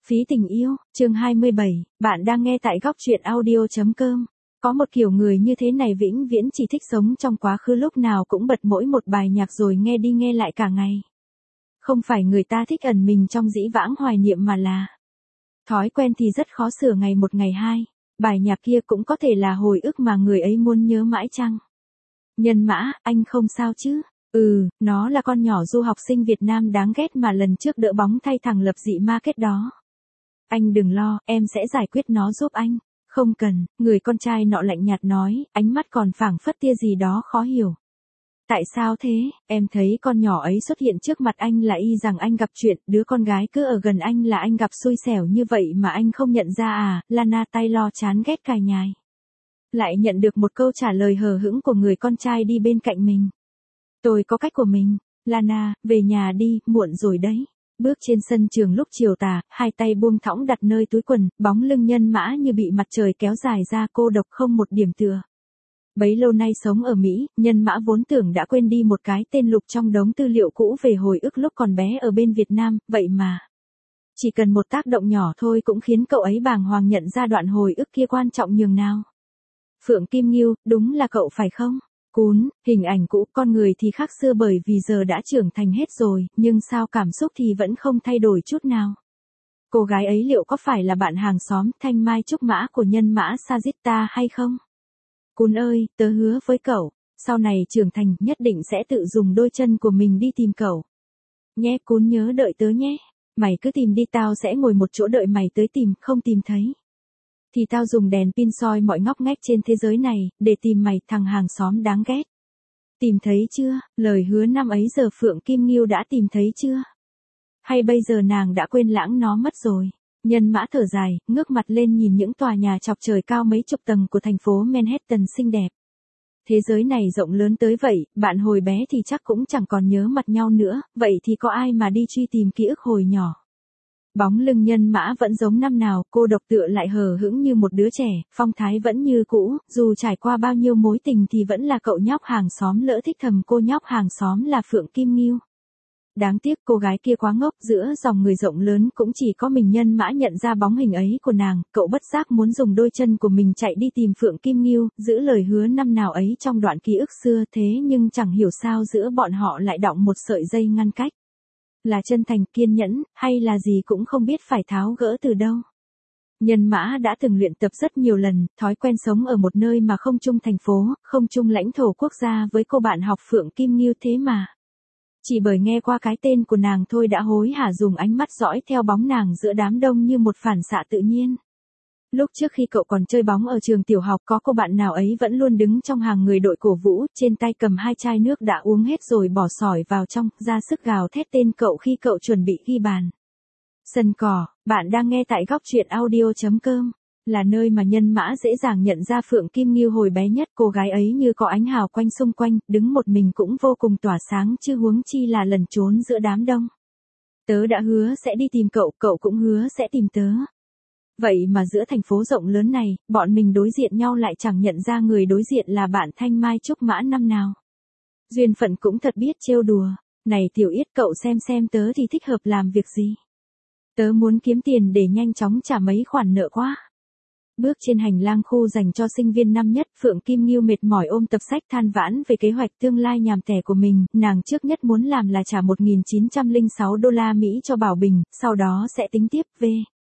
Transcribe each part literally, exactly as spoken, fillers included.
Phí tình yêu, chương hai mươi bảy, bạn đang nghe tại góc truyện audio chấm com. Có một kiểu người như thế này vĩnh viễn chỉ thích sống trong quá khứ, lúc nào cũng bật mỗi một bài nhạc rồi nghe đi nghe lại cả ngày. Không phải người ta thích ẩn mình trong dĩ vãng hoài niệm mà là thói quen thì rất khó sửa ngày một ngày hai. Bài nhạc kia cũng có thể là hồi ức mà người ấy muốn nhớ mãi chăng? Nhân Mã, anh không sao chứ? Ừ, nó là con nhỏ du học sinh Việt Nam đáng ghét mà lần trước đỡ bóng thay thằng lập dị market đó. Anh đừng lo, em sẽ giải quyết nó giúp anh. Không cần, người con trai nọ lạnh nhạt nói, ánh mắt còn phảng phất tia gì đó khó hiểu. Tại sao thế? Em thấy con nhỏ ấy xuất hiện trước mặt anh là y rằng anh gặp chuyện, đứa con gái cứ ở gần anh là anh gặp xui xẻo như vậy mà anh không nhận ra à? Lana Taylor chán ghét cài nhài. Lại nhận được một câu trả lời hờ hững của người con trai đi bên cạnh mình. Tôi có cách của mình. Lana, về nhà đi, muộn rồi đấy. Bước trên sân trường lúc chiều tà, hai tay buông thõng đặt nơi túi quần, bóng lưng Nhân Mã như bị mặt trời kéo dài ra, cô độc không một điểm tựa. Bấy lâu nay sống ở Mỹ, Nhân Mã vốn tưởng đã quên đi một cái tên Lục trong đống tư liệu cũ về hồi ức lúc còn bé ở bên Việt Nam, vậy mà. Chỉ cần một tác động nhỏ thôi cũng khiến cậu ấy bàng hoàng nhận ra đoạn hồi ức kia quan trọng nhường nào. Phượng Kim Nghiêu, đúng là cậu phải không? Cún, hình ảnh cũ, con người thì khác xưa bởi vì giờ đã trưởng thành hết rồi, nhưng sao cảm xúc thì vẫn không thay đổi chút nào. Cô gái ấy liệu có phải là bạn hàng xóm Thanh Mai Trúc Mã của Nhân Mã Sajita hay không? Cún ơi, tớ hứa với cậu, sau này trưởng thành nhất định sẽ tự dùng đôi chân của mình đi tìm cậu. Nhé Cún, nhớ đợi tớ nhé. Mày cứ tìm đi, tao sẽ ngồi một chỗ đợi mày tới tìm, không tìm thấy thì tao dùng đèn pin soi mọi ngóc ngách trên thế giới này, để tìm mày, thằng hàng xóm đáng ghét. Tìm thấy chưa? Lời hứa năm ấy giờ Phượng Kim Nghiêu đã tìm thấy chưa? Hay bây giờ nàng đã quên lãng nó mất rồi? Nhân Mã thở dài, ngước mặt lên nhìn những tòa nhà chọc trời cao mấy chục tầng của thành phố Manhattan xinh đẹp. Thế giới này rộng lớn tới vậy, bạn hồi bé thì chắc cũng chẳng còn nhớ mặt nhau nữa, vậy thì có ai mà đi truy tìm ký ức hồi nhỏ? Bóng lưng Nhân Mã vẫn giống năm nào, cô độc tựa lại hờ hững như một đứa trẻ, phong thái vẫn như cũ, dù trải qua bao nhiêu mối tình thì vẫn là cậu nhóc hàng xóm lỡ thích thầm cô nhóc hàng xóm là Phượng Kim Nghiêu. Đáng tiếc cô gái kia quá ngốc, giữa dòng người rộng lớn cũng chỉ có mình Nhân Mã nhận ra bóng hình ấy của nàng, cậu bất giác muốn dùng đôi chân của mình chạy đi tìm Phượng Kim Nghiêu, giữ lời hứa năm nào ấy trong đoạn ký ức xưa, thế nhưng chẳng hiểu sao giữa bọn họ lại đọng một sợi dây ngăn cách. Là chân thành, kiên nhẫn, hay là gì cũng không biết phải tháo gỡ từ đâu. Nhân Mã đã từng luyện tập rất nhiều lần, thói quen sống ở một nơi mà không chung thành phố, không chung lãnh thổ quốc gia với cô bạn học Phượng Kim Nghiêu, thế mà. Chỉ bởi nghe qua cái tên của nàng thôi đã hối hả dùng ánh mắt dõi theo bóng nàng giữa đám đông như một phản xạ tự nhiên. Lúc trước khi cậu còn chơi bóng ở trường tiểu học, có cô bạn nào ấy vẫn luôn đứng trong hàng người đội cổ vũ, trên tay cầm hai chai nước đã uống hết rồi bỏ sỏi vào trong, ra sức gào thét tên cậu khi cậu chuẩn bị ghi bàn. Sân cỏ, bạn đang nghe tại góc truyện audio chấm com, là nơi mà Nhân Mã dễ dàng nhận ra Phượng Kim Nghiêu hồi bé nhất. Cô gái ấy như có ánh hào quanh xung quanh, đứng một mình cũng vô cùng tỏa sáng, chứ huống chi là lần trốn giữa đám đông. Tớ đã hứa sẽ đi tìm cậu, cậu cũng hứa sẽ tìm tớ. Vậy mà giữa thành phố rộng lớn này, bọn mình đối diện nhau lại chẳng nhận ra người đối diện là bạn Thanh Mai Trúc Mã năm nào. Duyên phận cũng thật biết trêu đùa. Này Tiểu Yết, cậu xem xem tớ thì thích hợp làm việc gì? Tớ muốn kiếm tiền để nhanh chóng trả mấy khoản nợ quá. Bước trên hành lang khu dành cho sinh viên năm nhất, Phượng Kim Nghiêu mệt mỏi ôm tập sách than vãn về kế hoạch tương lai nhàm tẻ của mình. Nàng trước nhất muốn làm là trả một nghìn chín trăm lẻ sáu đô la Mỹ cho Bảo Bình, sau đó sẽ tính tiếp về.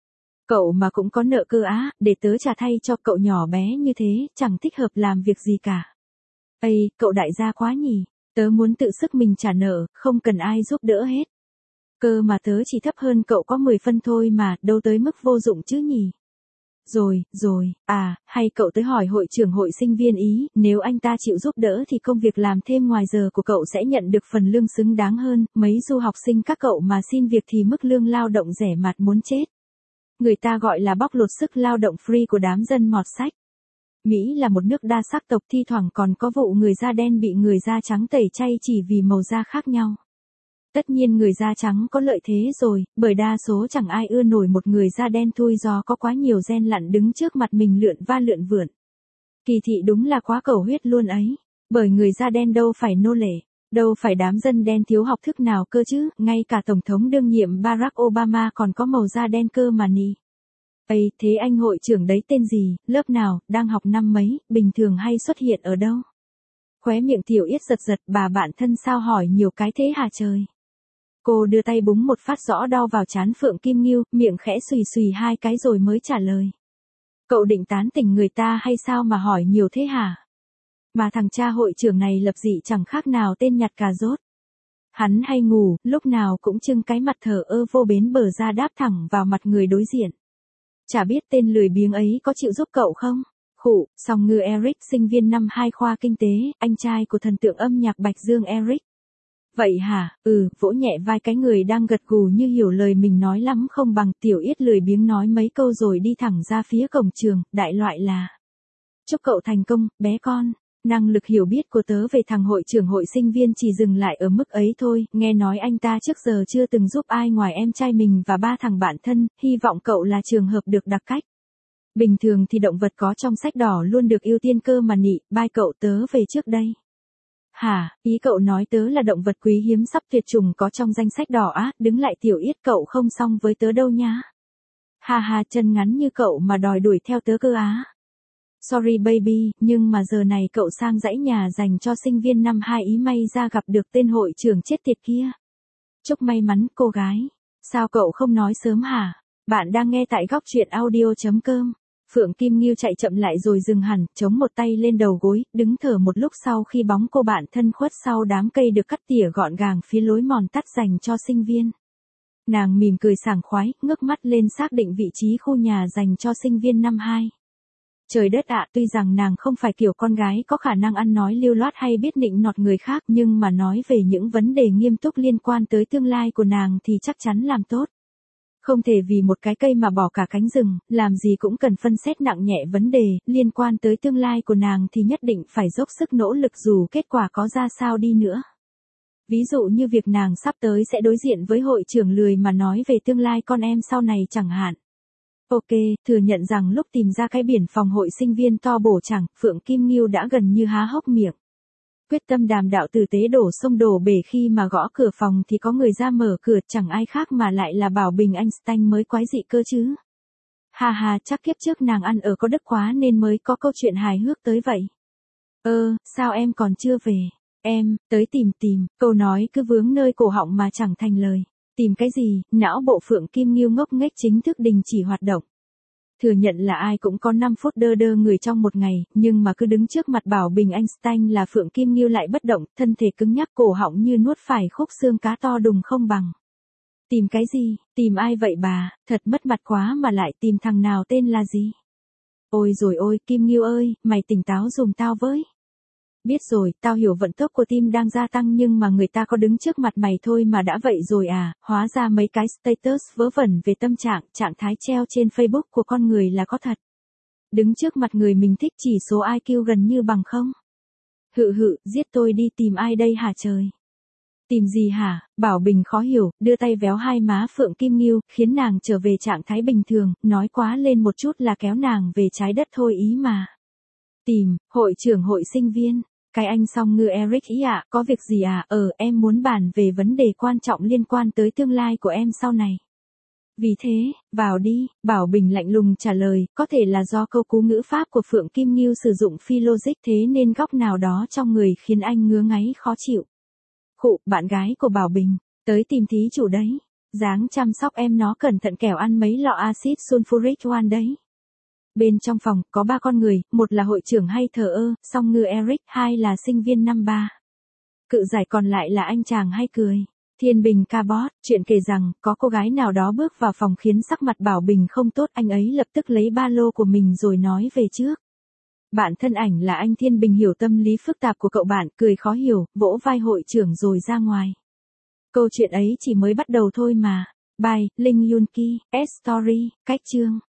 Cậu mà cũng có nợ cơ á, để tớ trả thay cho, cậu nhỏ bé như thế, chẳng thích hợp làm việc gì cả. Ây, cậu đại gia quá nhỉ, tớ muốn tự sức mình trả nợ, không cần ai giúp đỡ hết. Cơ mà tớ chỉ thấp hơn cậu có mười phân thôi mà, đâu tới mức vô dụng chứ nhỉ. Rồi, rồi, à, hay cậu tới hỏi hội trưởng hội sinh viên ý, nếu anh ta chịu giúp đỡ thì công việc làm thêm ngoài giờ của cậu sẽ nhận được phần lương xứng đáng hơn, mấy du học sinh các cậu mà xin việc thì mức lương lao động rẻ mạt muốn chết. Người ta gọi là bóc lột sức lao động free của đám dân mọt sách. Mỹ là một nước đa sắc tộc, thi thoảng còn có vụ người da đen bị người da trắng tẩy chay chỉ vì màu da khác nhau. Tất nhiên người da trắng có lợi thế rồi, bởi đa số chẳng ai ưa nổi một người da đen thui do có quá nhiều gen lặn đứng trước mặt mình lượn va lượn vượn. Kỳ thị đúng là quá cầu huyết luôn ấy, bởi người da đen đâu phải nô lệ. Đâu phải đám dân đen thiếu học thức nào cơ chứ, ngay cả Tổng thống đương nhiệm Barack Obama còn có màu da đen cơ mà nì. Ây, thế anh hội trưởng đấy tên gì, lớp nào, đang học năm mấy, bình thường hay xuất hiện ở đâu? Khóe miệng Tiểu Yết giật giật, bà bạn thân sao hỏi nhiều cái thế hả trời? Cô đưa tay búng một phát rõ đau vào trán Phượng Kim Ngưu, miệng khẽ xùy xùy hai cái rồi mới trả lời. Cậu định tán tỉnh người ta hay sao mà hỏi nhiều thế hả? Mà thằng cha hội trưởng này lập dị chẳng khác nào tên nhặt cà rốt. Hắn hay ngủ, lúc nào cũng trưng cái mặt thờ ơ vô bến bờ ra đáp thẳng vào mặt người đối diện. Chả biết tên lười biếng ấy có chịu giúp cậu không? Khụ, song ngư Eric, sinh viên năm hai khoa kinh tế, anh trai của thần tượng âm nhạc Bạch Dương Eric. Vậy hả, ừ, vỗ nhẹ vai cái người đang gật gù như hiểu lời mình nói lắm không bằng. Tiểu Yết lười biếng nói mấy câu rồi đi thẳng ra phía cổng trường, đại loại là. Chúc cậu thành công, bé con. Năng lực hiểu biết của tớ về thằng hội trưởng hội sinh viên chỉ dừng lại ở mức ấy thôi, nghe nói anh ta trước giờ chưa từng giúp ai ngoài em trai mình và ba thằng bạn thân, hy vọng cậu là trường hợp được đặc cách. Bình thường thì động vật có trong sách đỏ luôn được ưu tiên cơ mà nị, bye cậu tớ về trước đây. Hả, ý cậu nói tớ là động vật quý hiếm sắp tuyệt chủng có trong danh sách đỏ á, đứng lại Tiểu Yết cậu không xong với tớ đâu nhá. Ha ha, chân ngắn như cậu mà đòi đuổi theo tớ cơ á. Sorry baby, nhưng mà giờ này cậu sang dãy nhà dành cho sinh viên năm hai ý may ra gặp được tên hội trưởng chết tiệt kia. Chúc may mắn cô gái. Sao cậu không nói sớm hả? Bạn đang nghe tại góc truyện audio chấm com. Phượng Kim Ngưu chạy chậm lại rồi dừng hẳn, chống một tay lên đầu gối, đứng thở một lúc sau khi bóng cô bạn thân khuất sau đám cây được cắt tỉa gọn gàng phía lối mòn tắt dành cho sinh viên. Nàng mỉm cười sảng khoái, ngước mắt lên xác định vị trí khu nhà dành cho sinh viên năm hai. Trời đất ạ, tuy rằng nàng không phải kiểu con gái có khả năng ăn nói lưu loát hay biết nịnh nọt người khác, nhưng mà nói về những vấn đề nghiêm túc liên quan tới tương lai của nàng thì chắc chắn làm tốt. Không thể vì một cái cây mà bỏ cả cánh rừng, làm gì cũng cần phân xét nặng nhẹ vấn đề liên quan tới tương lai của nàng thì nhất định phải dốc sức nỗ lực dù kết quả có ra sao đi nữa. Ví dụ như việc nàng sắp tới sẽ đối diện với hội trưởng lười mà nói về tương lai con em sau này chẳng hạn. Ok, thừa nhận rằng lúc tìm ra cái biển phòng hội sinh viên to bổ chẳng, Phượng Kim Ngưu đã gần như há hốc miệng. Quyết tâm đàm đạo tử tế đổ sông đổ bể khi mà gõ cửa phòng thì có người ra mở cửa, chẳng ai khác mà lại là Bảo Bình Einstein mới quái dị cơ chứ. Ha ha, chắc kiếp trước nàng ăn ở có đức quá nên mới có câu chuyện hài hước tới vậy. Ơ, sao em còn chưa về? Em, tới tìm tìm, câu nói cứ vướng nơi cổ họng mà chẳng thành lời. Tìm cái gì, não bộ Phượng Kim Ngưu ngốc nghếch chính thức đình chỉ hoạt động. Thừa nhận là ai cũng có năm phút đơ đơ người trong một ngày, nhưng mà cứ đứng trước mặt Bảo Bình Einstein là Phượng Kim Ngưu lại bất động, thân thể cứng nhắc cổ họng như nuốt phải khúc xương cá to đùng không bằng. Tìm cái gì, tìm ai vậy bà, thật mất mặt quá mà lại tìm thằng nào tên là gì? Ôi rồi ôi, Kim Ngưu ơi, mày tỉnh táo dùm tao với. Biết rồi, tao hiểu vận tốc của tim đang gia tăng nhưng mà người ta có đứng trước mặt mày thôi mà đã vậy rồi à, hóa ra mấy cái status vớ vẩn về tâm trạng, trạng thái treo trên Facebook của con người là có thật. Đứng trước mặt người mình thích chỉ số i kiu gần như bằng không. Hự hự, giết tôi đi tìm ai đây hả trời? Tìm gì hả? Bảo Bình khó hiểu, đưa tay véo hai má Phượng Kim Ngưu, khiến nàng trở về trạng thái bình thường, nói quá lên một chút là kéo nàng về trái đất thôi ý mà. Tìm, hội trưởng hội sinh viên. Cái anh song ngư Eric ý ạ, à, có việc gì à? Ờ, em muốn bàn về vấn đề quan trọng liên quan tới tương lai của em sau này. Vì thế, vào đi, Bảo Bình lạnh lùng trả lời, có thể là do câu cú ngữ pháp của Phượng Kim Ngưu sử dụng phi logic thế nên góc nào đó trong người khiến anh ngứa ngáy khó chịu. Khụ, bạn gái của Bảo Bình, tới tìm thí chủ đấy. Dáng chăm sóc em nó cẩn thận kẻo ăn mấy lọ axit sulfuric one đấy. Bên trong phòng, có ba con người, một là hội trưởng hay thờ ơ, song ngư Eric, hai là sinh viên năm ba. Cự giải còn lại là anh chàng hay cười. Thiên Bình Cabot, chuyện kể rằng, có cô gái nào đó bước vào phòng khiến sắc mặt Bảo Bình không tốt, anh ấy lập tức lấy ba lô của mình rồi nói về trước. Bạn thân ảnh là anh Thiên Bình hiểu tâm lý phức tạp của cậu bạn, cười khó hiểu, vỗ vai hội trưởng rồi ra ngoài. Câu chuyện ấy chỉ mới bắt đầu thôi mà. Bye, Linh Yun Ki, S-Story, cách chương.